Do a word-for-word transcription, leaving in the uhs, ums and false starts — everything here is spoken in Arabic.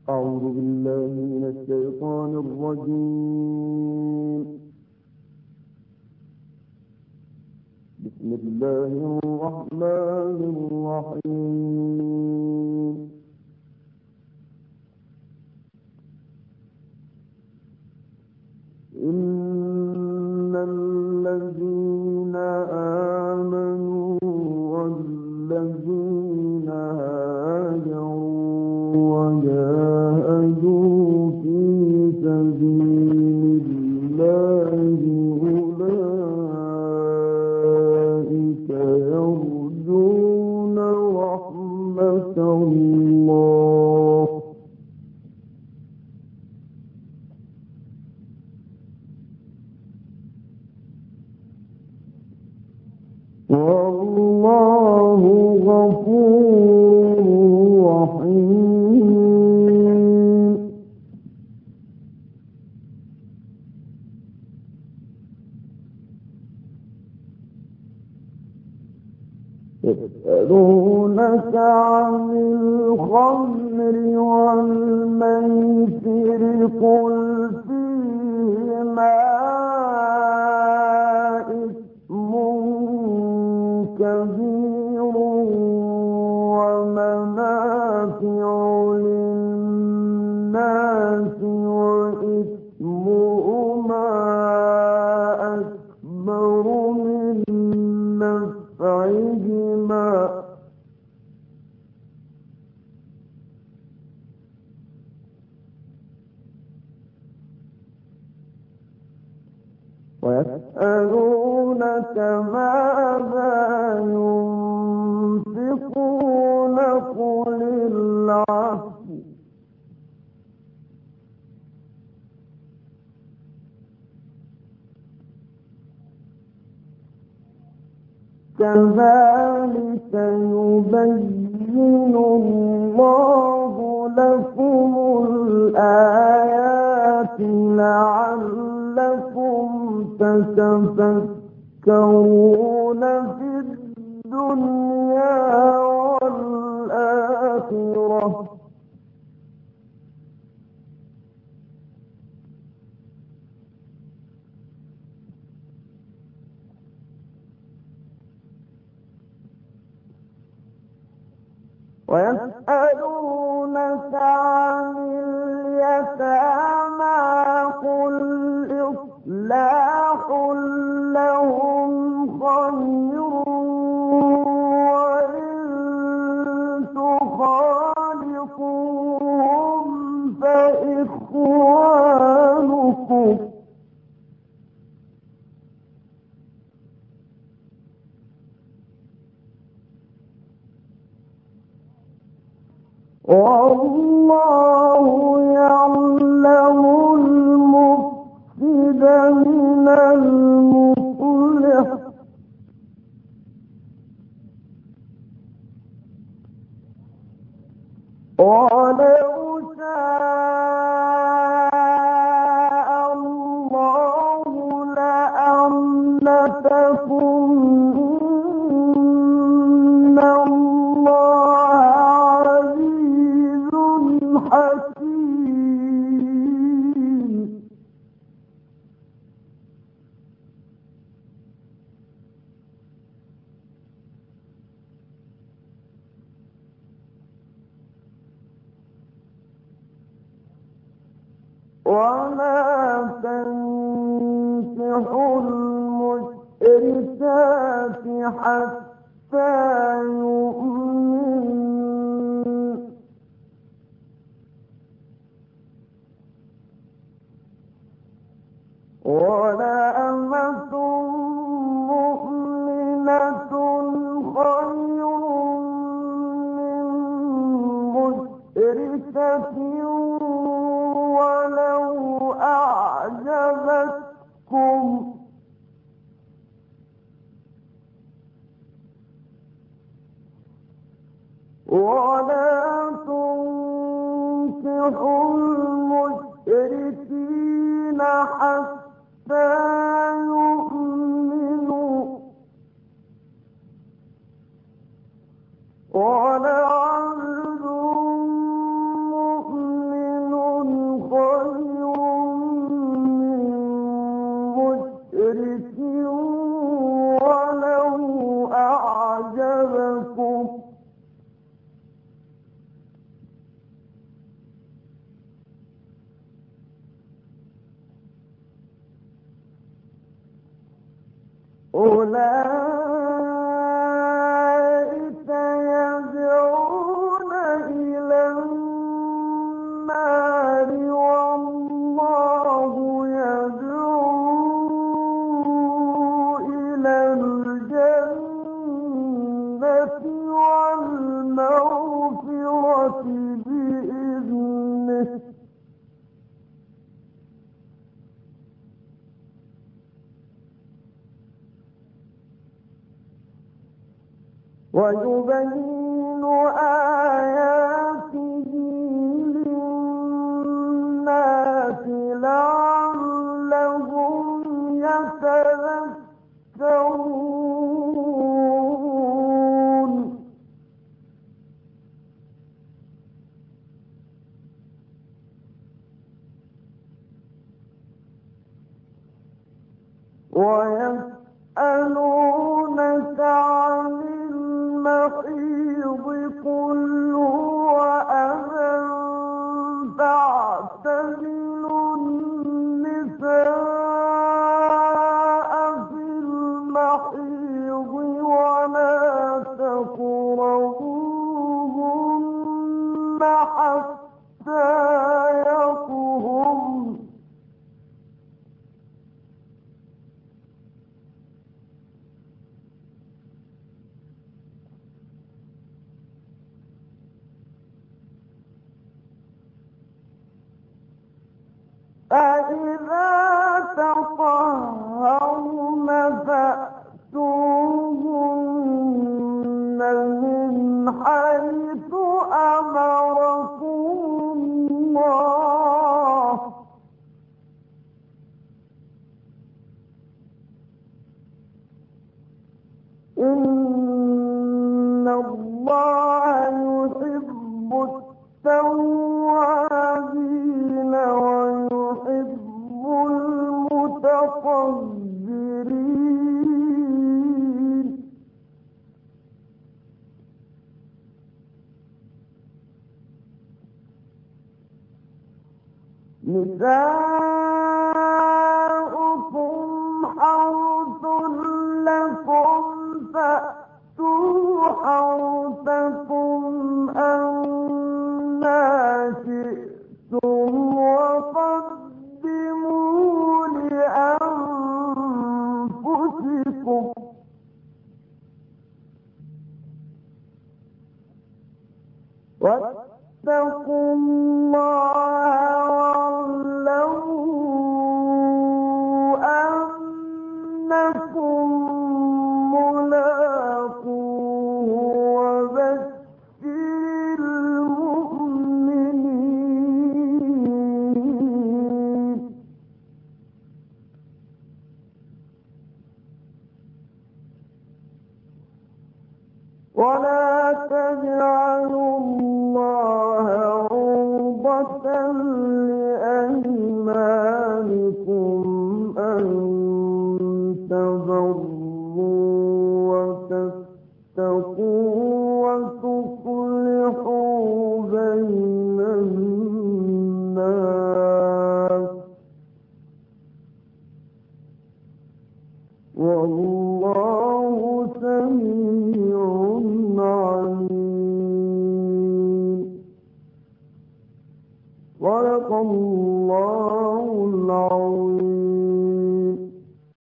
أعوذ بالله من الشيطان الرجيم. بسم الله الرحمن الرحيم. إن الذين آمنوا والذين هاجروا وجاهدوا في سبيل الله أولئك يرجون رحمة الله. والله غفور رحيم. يسألونك عن الخمر والميسر قل فيهما كبير ومنافع للناس وإثمهما أكبر من نفعهما ويسألونك ماذا ينفقون قل العفو كذلك يبين الله لكم الآيات لعلكم تتفكرون في الدنيا والآخرة. ويسألونك عن اليتامى قل إصلاح لهم خير وإن تخالطوهم فإخوانكم والله يعلم المفسد من المصلح ولو شاء الله لأعنتكم إن الله حكيم. ولا تنكحوا المشركات حتى يؤمنن ولأمة مؤمنة خير من مشركة ولو أعجبتكم ولا تنكحوا المشركين حتى يؤمنوا ولعبد مؤمن مشرك ولو أعجبكم أولئك يدعون إلى النار والله يدعو إلى الجنة والمغفرة بإذنه ويبين آياته للناس لعلهم يتذكرون ويسألونك عن المحيض قل هو أذى فاعتزلوا النساء في المحيض ولا تقربوهن حتى يطهرن فإذا تطهرن فأتوهن من حيث أمركم الله إن الله يحب التوابين ويحب المتطهرين نساؤكم حرث لكم فأتوا حرثكم أنى شئتم وقدموا لأنفسكم واتقوا الله واعلموا أنكم ملاقوه وبشر المؤمنين ولا تجعلوا الله عرضة لأيمانكم أن تبروا وتتقوا وتصلحوا بين الناس والله سميع عليم صدق الله العظيم.